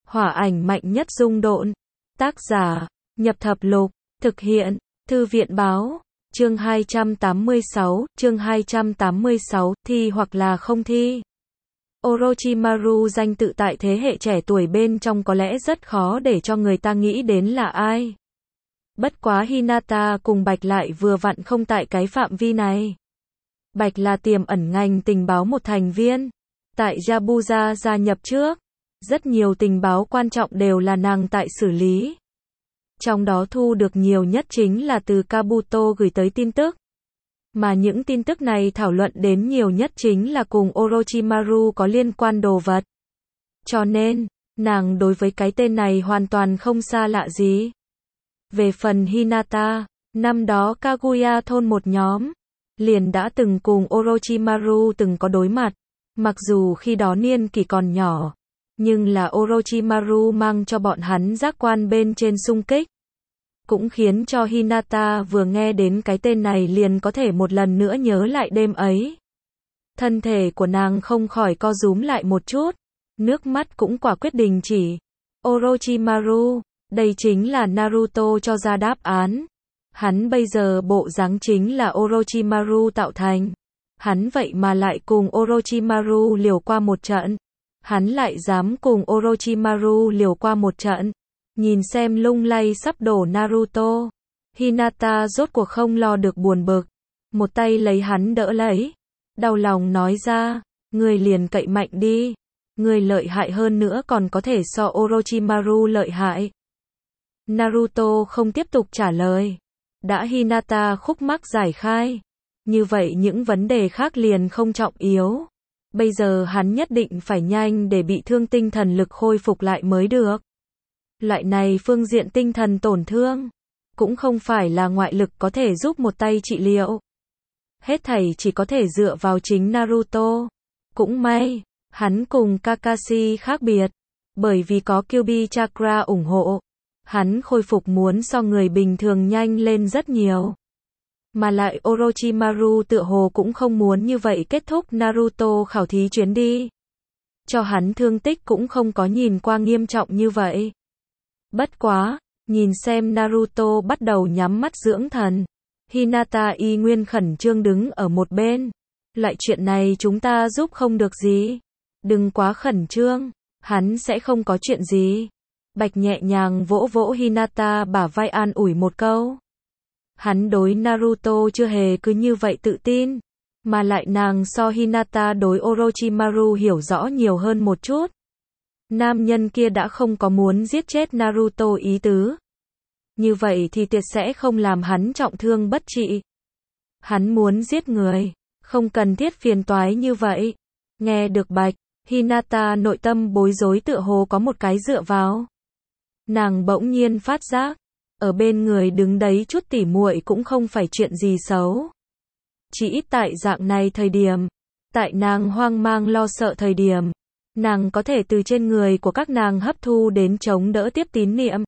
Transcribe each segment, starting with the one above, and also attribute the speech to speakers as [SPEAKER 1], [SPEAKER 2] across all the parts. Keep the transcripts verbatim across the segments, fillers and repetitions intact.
[SPEAKER 1] Hỏa ảnh mạnh nhất dung độn. Tác giả, Nhập Thập Lục, thực hiện, Thư viện báo, chương hai trăm tám mươi sáu, chương hai trăm tám mươi sáu, thi hoặc là không thi. Orochimaru danh tự tại thế hệ trẻ tuổi bên trong có lẽ rất khó để cho người ta nghĩ đến là ai. Bất quá Hinata cùng Bạch lại vừa vặn không tại cái phạm vi này. Bạch là tiềm ẩn ngành tình báo một thành viên. Tại Yabuza gia nhập trước, rất nhiều tình báo quan trọng đều là nàng tại xử lý. Trong đó thu được nhiều nhất chính là từ Kabuto gửi tới tin tức. Mà những tin tức này thảo luận đến nhiều nhất chính là cùng Orochimaru có liên quan đồ vật. Cho nên, nàng đối với cái tên này hoàn toàn không xa lạ gì. Về phần Hinata, năm đó Kaguya thôn một nhóm, liền đã từng cùng Orochimaru từng có đối mặt. Mặc dù khi đó niên kỷ còn nhỏ, nhưng là Orochimaru mang cho bọn hắn giác quan bên trên xung kích. Cũng khiến cho Hinata vừa nghe đến cái tên này liền có thể một lần nữa nhớ lại đêm ấy. Thân thể của nàng không khỏi co rúm lại một chút, nước mắt cũng quả quyết đình chỉ. Orochimaru, đây chính là Naruto cho ra đáp án. Hắn bây giờ bộ dáng chính là Orochimaru tạo thành. Hắn vậy mà lại cùng Orochimaru liều qua một trận. Hắn lại dám cùng Orochimaru liều qua một trận. Nhìn xem lung lay sắp đổ Naruto, Hinata rốt cuộc không lo được buồn bực, một tay lấy hắn đỡ lấy, đau lòng nói ra, ngươi liền cậy mạnh đi, ngươi lợi hại hơn nữa còn có thể so Orochimaru lợi hại. Naruto không tiếp tục trả lời, đã Hinata khúc mắc giải khai, như vậy những vấn đề khác liền không trọng yếu. Bây giờ hắn nhất định phải nhanh để bị thương tinh thần lực khôi phục lại mới được. Loại này phương diện tinh thần tổn thương, cũng không phải là ngoại lực có thể giúp một tay trị liệu. Hết thảy chỉ có thể dựa vào chính Naruto. Cũng may, hắn cùng Kakashi khác biệt, bởi vì có Kyuubi Chakra ủng hộ, hắn khôi phục muốn so người bình thường nhanh lên rất nhiều. Mà lại Orochimaru tựa hồ cũng không muốn như vậy kết thúc Naruto khảo thí chuyến đi. Cho hắn thương tích cũng không có nhìn qua nghiêm trọng như vậy. Bất quá, nhìn xem Naruto bắt đầu nhắm mắt dưỡng thần. Hinata y nguyên khẩn trương đứng ở một bên. Loại chuyện này chúng ta giúp không được gì. Đừng quá khẩn trương, hắn sẽ không có chuyện gì. Bạch nhẹ nhàng vỗ vỗ Hinata bả vai an ủi một câu. Hắn đối Naruto chưa hề cứ như vậy tự tin. Mà lại nàng so Hinata đối Orochimaru hiểu rõ nhiều hơn một chút. Nam nhân kia đã không có muốn giết chết Naruto ý tứ. Như vậy thì tuyệt sẽ không làm hắn trọng thương bất trị. Hắn muốn giết người, không cần thiết phiền toái như vậy. Nghe được Bạch, Hinata nội tâm bối rối tựa hồ có một cái dựa vào. Nàng bỗng nhiên phát giác, ở bên người đứng đấy chút tỉ muội cũng không phải chuyện gì xấu. Chỉ ít tại dạng này thời điểm, tại nàng hoang mang lo sợ thời điểm, nàng có thể từ trên người của các nàng hấp thu đến chống đỡ tiếp tín niệm.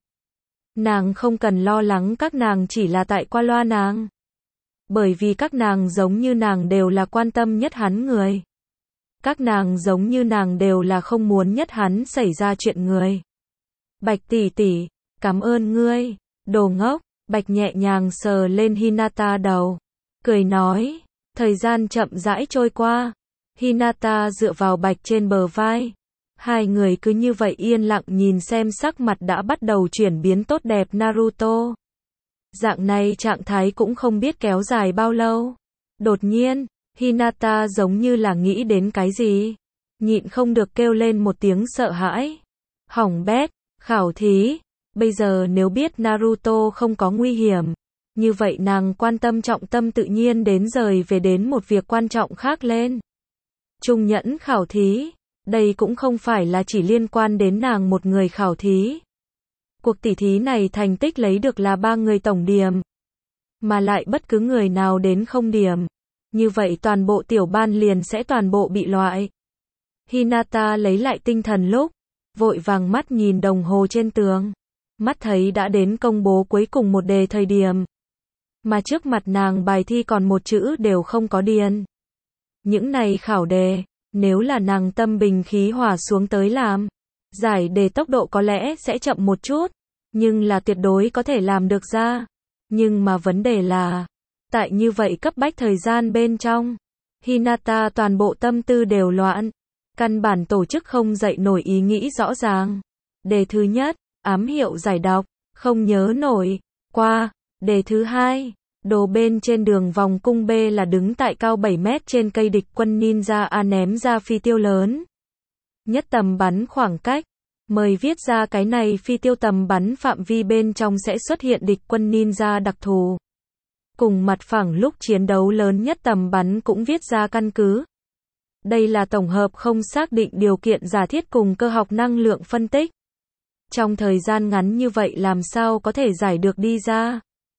[SPEAKER 1] Nàng không cần lo lắng các nàng chỉ là tại qua loa nàng. Bởi vì các nàng giống như nàng đều là quan tâm nhất hắn người. Các nàng giống như nàng đều là không muốn nhất hắn xảy ra chuyện người. Bạch tỷ tỷ, cảm ơn ngươi, đồ ngốc. Bạch nhẹ nhàng sờ lên Hinata đầu, cười nói, thời gian chậm rãi trôi qua. Hinata dựa vào Bạch trên bờ vai. Hai người cứ như vậy yên lặng nhìn xem sắc mặt đã bắt đầu chuyển biến tốt đẹp Naruto. Dạng này trạng thái cũng không biết kéo dài bao lâu. Đột nhiên, Hinata giống như là nghĩ đến cái gì. Nhịn không được kêu lên một tiếng sợ hãi. Hỏng bét, khảo thí. Bây giờ nếu biết Naruto không có nguy hiểm, như vậy nàng quan tâm trọng tâm tự nhiên đến rời về đến một việc quan trọng khác lên. Trung nhẫn khảo thí, đây cũng không phải là chỉ liên quan đến nàng một người khảo thí. Cuộc tỉ thí này thành tích lấy được là ba người tổng điểm. Mà lại bất cứ người nào đến không điểm, như vậy toàn bộ tiểu ban liền sẽ toàn bộ bị loại. Hinata lấy lại tinh thần lúc, vội vàng mắt nhìn đồng hồ trên tường. Mắt thấy đã đến công bố cuối cùng một đề thời điểm. Mà trước mặt nàng bài thi còn một chữ đều không có điền. Những này khảo đề, nếu là nàng tâm bình khí hòa xuống tới làm, Giải đề tốc độ có lẽ sẽ chậm một chút, nhưng là tuyệt đối có thể làm được ra. Nhưng mà vấn đề là, tại như vậy cấp bách thời gian bên trong, Hinata toàn bộ tâm tư đều loạn, căn bản tổ chức không dậy nổi ý nghĩ rõ ràng. Đề thứ nhất, ám hiệu giải đọc, không nhớ nổi, qua. Đề thứ hai, đồ bên trên đường vòng cung B là đứng tại cao bảy mét trên cây địch quân ninja A ném ra phi tiêu lớn. Nhất tầm bắn khoảng cách, mời viết ra cái này phi tiêu tầm bắn phạm vi bên trong sẽ xuất hiện địch quân ninja đặc thù. Cùng mặt phẳng lúc chiến đấu lớn nhất tầm bắn cũng viết ra căn cứ. Đây là tổng hợp không xác định điều kiện giả thiết cùng cơ học năng lượng phân tích. Trong thời gian ngắn như vậy làm sao có thể giải được đi ra.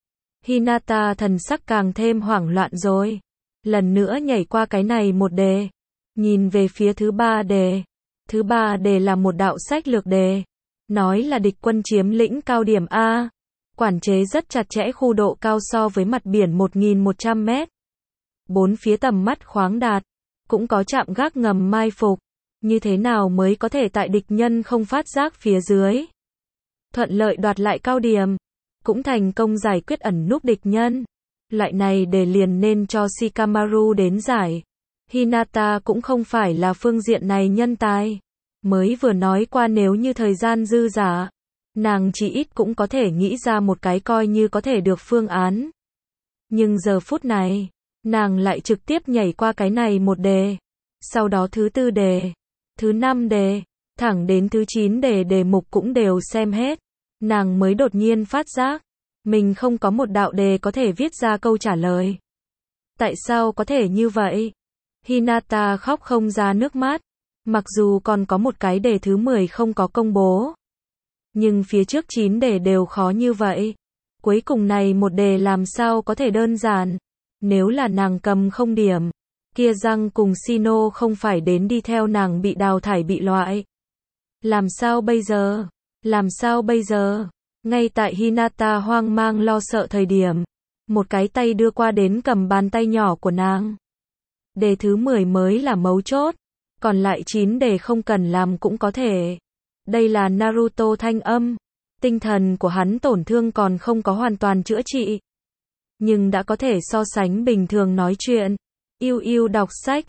[SPEAKER 1] Hinata thần sắc càng thêm hoảng loạn rồi. Lần nữa nhảy qua cái này một đề. Nhìn về phía thứ ba đề. Thứ ba đề là một đạo sách lược đề. Nói là địch quân chiếm lĩnh cao điểm A. Quản chế rất chặt chẽ khu độ cao so với mặt biển một nghìn một trăm mét. Bốn phía tầm mắt khoáng đạt. Cũng có trạm gác ngầm mai phục. Như thế nào mới có thể tại địch nhân không phát giác phía dưới. Thuận lợi đoạt lại cao điểm. Cũng thành công giải quyết ẩn núp địch nhân. Loại này để liền nên cho Shikamaru đến giải. Hinata cũng không phải là phương diện này nhân tài. Mới vừa nói qua nếu như thời gian dư dả, nàng chỉ ít cũng có thể nghĩ ra một cái coi như có thể được phương án. Nhưng giờ phút này, nàng lại trực tiếp nhảy qua cái này một đề. Sau đó thứ tư đề, thứ năm đề, thẳng đến thứ chín đề đề mục cũng đều xem hết. Nàng mới đột nhiên phát giác, mình không có một đạo đề có thể viết ra câu trả lời. Tại sao có thể như vậy? Hinata khóc không ra nước mắt. Mặc dù còn có một cái đề thứ mười không có công bố. Nhưng phía trước chín đề đều khó như vậy. Cuối cùng này một đề làm sao có thể đơn giản. Nếu là nàng cầm không điểm, kia răng cùng Shino không phải đến đi theo nàng bị đào thải bị loại. Làm sao bây giờ? Làm sao bây giờ? Ngay tại Hinata hoang mang lo sợ thời điểm, một cái tay đưa qua đến cầm bàn tay nhỏ của nàng. Đề thứ mười mới là mấu chốt, còn lại chín đề không cần làm cũng có thể. Đây là Naruto thanh âm, tinh thần của hắn tổn thương còn không có hoàn toàn chữa trị, nhưng đã có thể so sánh bình thường nói chuyện. Yêu yêu đọc sách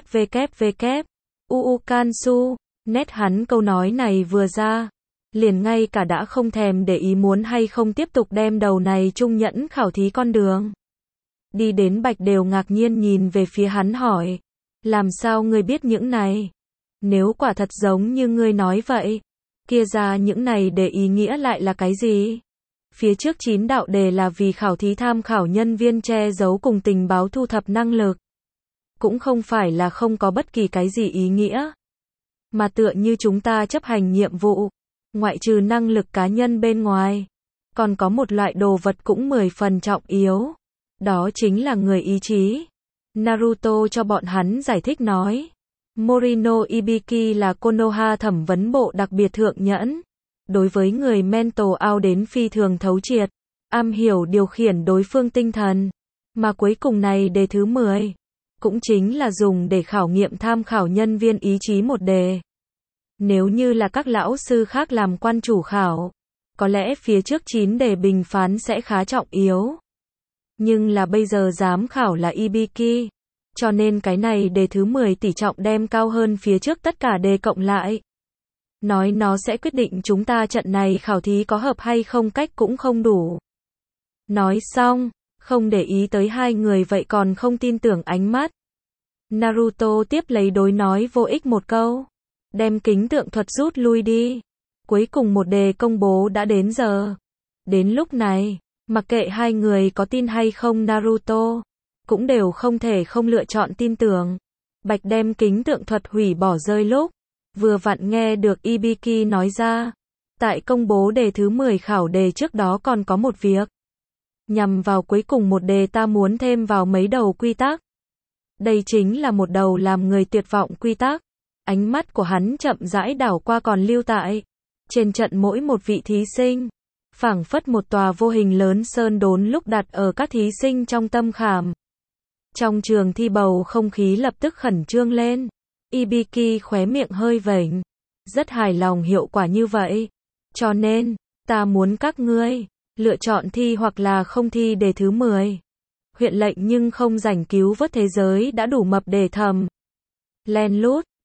[SPEAKER 1] www. Uu Kansu, nét hắn câu nói này vừa ra, liền ngay cả đã không thèm để ý muốn hay không tiếp tục đem đầu này trung nhẫn khảo thí con đường. Đi đến Bạch đều ngạc nhiên nhìn về phía hắn hỏi, làm sao ngươi biết những này? Nếu quả thật giống như ngươi nói vậy, kia ra những này để ý nghĩa lại là cái gì? Phía trước chín đạo đề là vì khảo thí tham khảo nhân viên che giấu cùng tình báo thu thập năng lực. Cũng không phải là không có bất kỳ cái gì ý nghĩa. Mà tựa như chúng ta chấp hành nhiệm vụ, ngoại trừ năng lực cá nhân bên ngoài, còn có một loại đồ vật cũng mười phần trọng yếu. Đó chính là người ý chí. Naruto cho bọn hắn giải thích nói. Morino Ibiki là Konoha thẩm vấn bộ đặc biệt thượng nhẫn. Đối với người mental out đến phi thường thấu triệt, am hiểu điều khiển đối phương tinh thần. Mà cuối cùng này đề thứ mười, cũng chính là dùng để khảo nghiệm tham khảo nhân viên ý chí một đề. Nếu như là các lão sư khác làm quan chủ khảo, có lẽ phía trước chín đề bình phán sẽ khá trọng yếu. Nhưng là bây giờ giám khảo là Ibiki, cho nên cái này đề thứ mười tỷ trọng đem cao hơn phía trước tất cả đề cộng lại. Nói nó sẽ quyết định chúng ta trận này khảo thí có hợp hay không cách cũng không đủ. Nói xong, không để ý tới hai người vậy còn không tin tưởng ánh mắt. Naruto tiếp lấy đối nói vô ích một câu. Đem kính tượng thuật rút lui đi. Cuối cùng một đề công bố đã đến giờ. Đến lúc này, mặc kệ hai người có tin hay không Naruto, cũng đều không thể không lựa chọn tin tưởng. Bạch đem kính tượng thuật hủy bỏ rơi lúc, vừa vặn nghe được Ibiki nói ra. Tại công bố đề thứ mười khảo đề trước đó còn có một việc. Nhằm vào cuối cùng một đề ta muốn thêm vào mấy đầu quy tắc. Đây chính là một đầu làm người tuyệt vọng quy tắc. Ánh mắt của hắn chậm rãi đảo qua còn lưu tại trên trận mỗi một vị thí sinh, phảng phất một tòa vô hình lớn sơn đốn lúc đặt ở các thí sinh trong tâm khảm. Trong trường thi bầu không khí lập tức khẩn trương lên. Ibiki khóe miệng hơi vểnh, rất hài lòng hiệu quả như vậy. Cho nên, ta muốn các ngươi lựa chọn thi hoặc là không thi đề thứ mười. Huyện lệnh nhưng không rảnh cứu vớt thế giới đã đủ mập để thầm. Len lút,